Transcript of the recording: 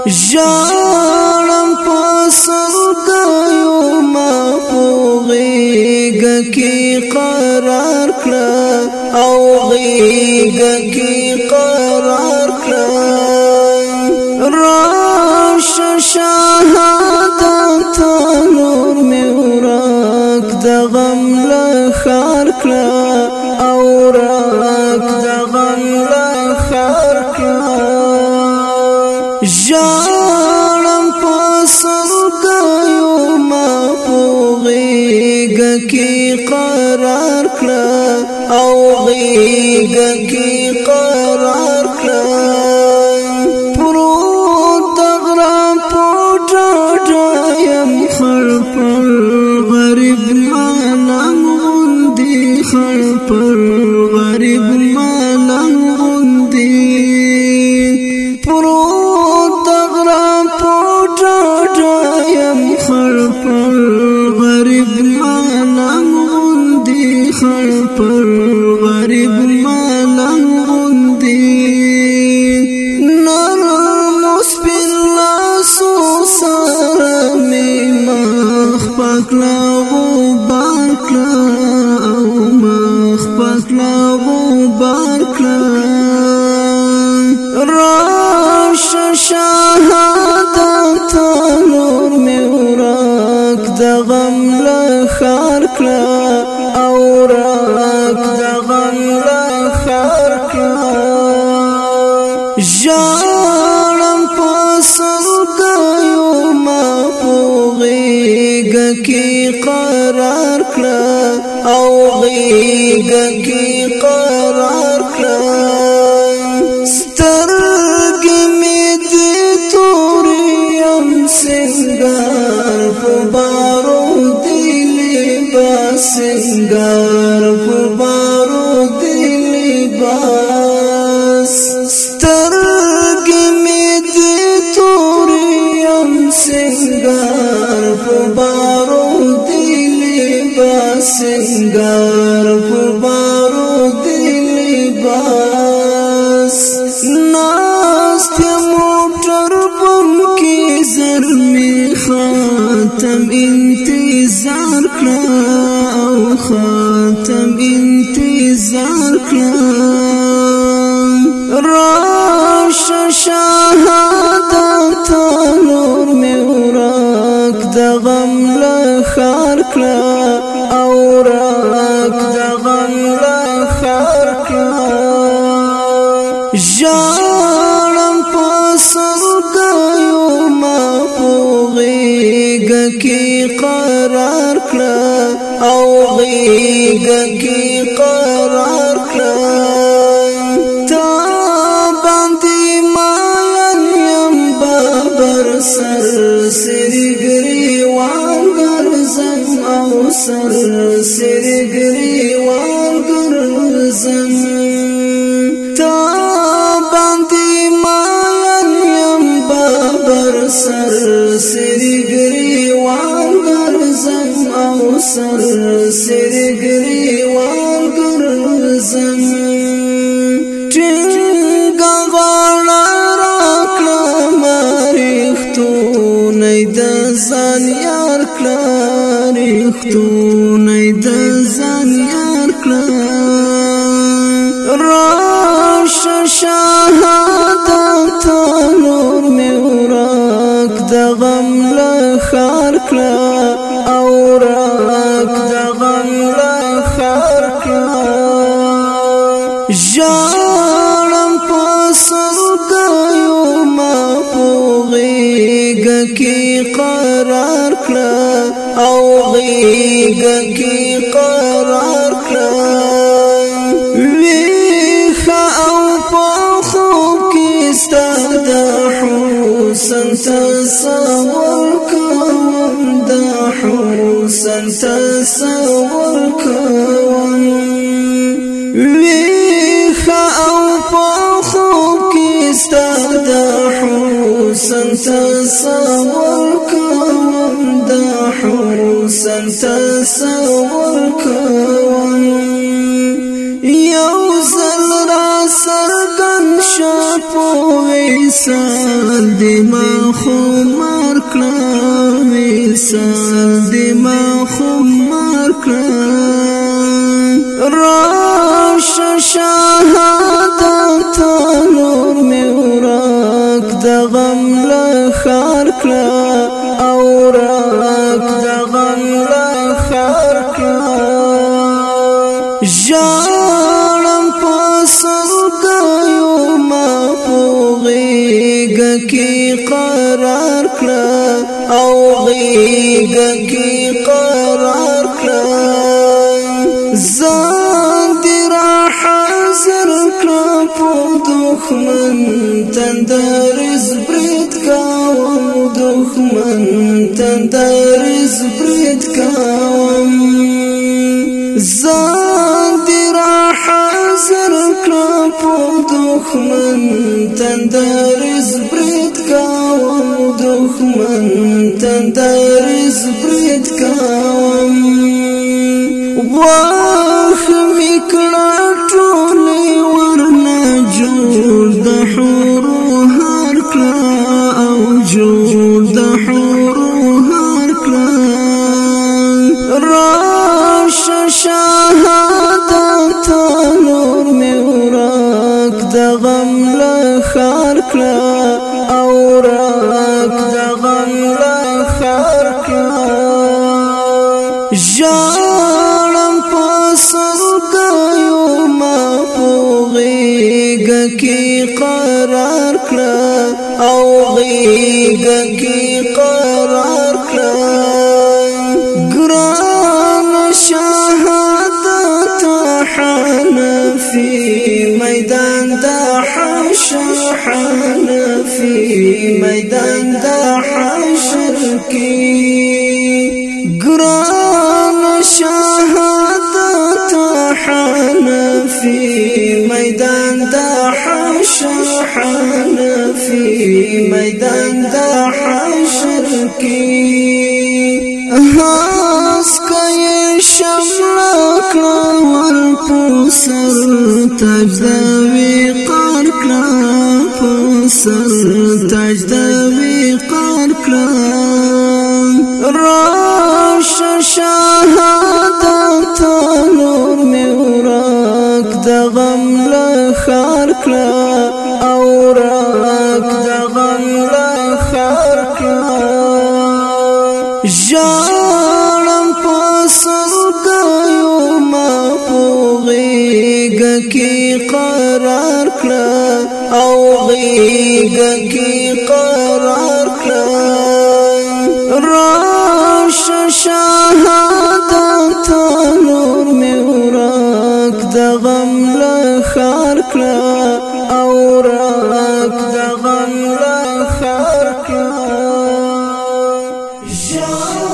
ژړم په سرګیو ما په غېږه کې قرار کړه او غېږه کې قرار کړه راشه شهادت نور مې ورک د غم له ښار کړه او ورک د غم له ښار کړه ژړم په سرګیو ما په غېږه کې قرار کړه او غېږه کې قرار کړه پروت د غره په ډډه یم خړ پر غریب ملنګ غوندې خړ پر غریب ملنګ غوندې خړ پر غریب ملنګ غوندې خړ پر غریب ملنګ غوندې نرم سپین لاسو سره مې مخ پاکړه غبار کړه او مخ پاکړه غبار کړه راشه شهادت نور مې ورک د غم له ښار کړه او ورک د غم له ښار کړه ژړم په سرګیو ما په غېږه کې قرار کړه او غېږه کې قرار کړه سنگار پبارو دلی باس سنگار پبارو دلی باس سترگی می دی توریم سنگار پبارو دلی باس سنگار پبارو دلی باس ناست موٹر بم کی زرمی خاتم انتظار کړه او خاتم انتظار کړه راشه شهادت نور مې ورک د غم له ښار کړه او ورک د غم له ښار کړه ژړم په سرګیو ما په غېږه کې قرار کړه او غېږه کې قرار کړه تا باندې ماین یم بابر سر سری ګریوان ګرځم او سر سری ګریوان ګرځم تا باندې ماین یم بابر سر سری ګریوان ګرځم او سر سری ګریوان ګرځم ټینګه غاړه راکړه ریښتونی د ځان یار کړه ریښتونی د ځان یار کړه راشه شهادت نور مې ورک د غم له ښار کړه او ورک د غم له ښار کړه ژړم په سرګیو ما په غېږه کې قرار کړه او غېږه کې قرار کړه حسن تصور کوم د حسن تصور کوم ویخه او په خوب کې ستا د حسن تصور کوم د حسن تصور کوم یو زل را سرګن شپوي وصال دی ما خمار کړه وصال دی ما خمار کړه راش شهادت نور می ورک د غم له خار کړه او ورک د غم له خار کړه ژړم په سلګیو ما په غېږه کې قرار کړه او غېږه کې قرار کړه ځان دې راحاضر کړه په دښمن تندرز برید کوم دښمن تندرز برید کوم ځان دې راحاضر کړه په دښمن تندرز برید کوم دښمن تندرز برید کوم واخ می کړه ټولې ورنه جوړ د حورو هر کړه او جوړ د حورو هر کړه راش شهادت نور می ورک د غم له خار کړه او ورک د غم له خار کړه ژړم په سلګیو ما په غېږه کې قرار کړه او غېږه کې قرار کړه ګران شهادت حنفي میدان د حشر حنفي میدان د حشر کې ګران شهادت حنفي میدان د حشر حنفي میدان د حشر کې هاس کوي شمله کړه ور پوسر تاج د وقار کړه پوسر تاج د وقار کړه راش شهادت نور می ورک د غم له خار کړه او ورک د غم له خار کړه ژړم په سلګیو ما په غېږه کې قرار کړه او غېږه کې قرار کړه راش شهادت نور می ورک د غم له خار کړه او ورک د غم له خار کړه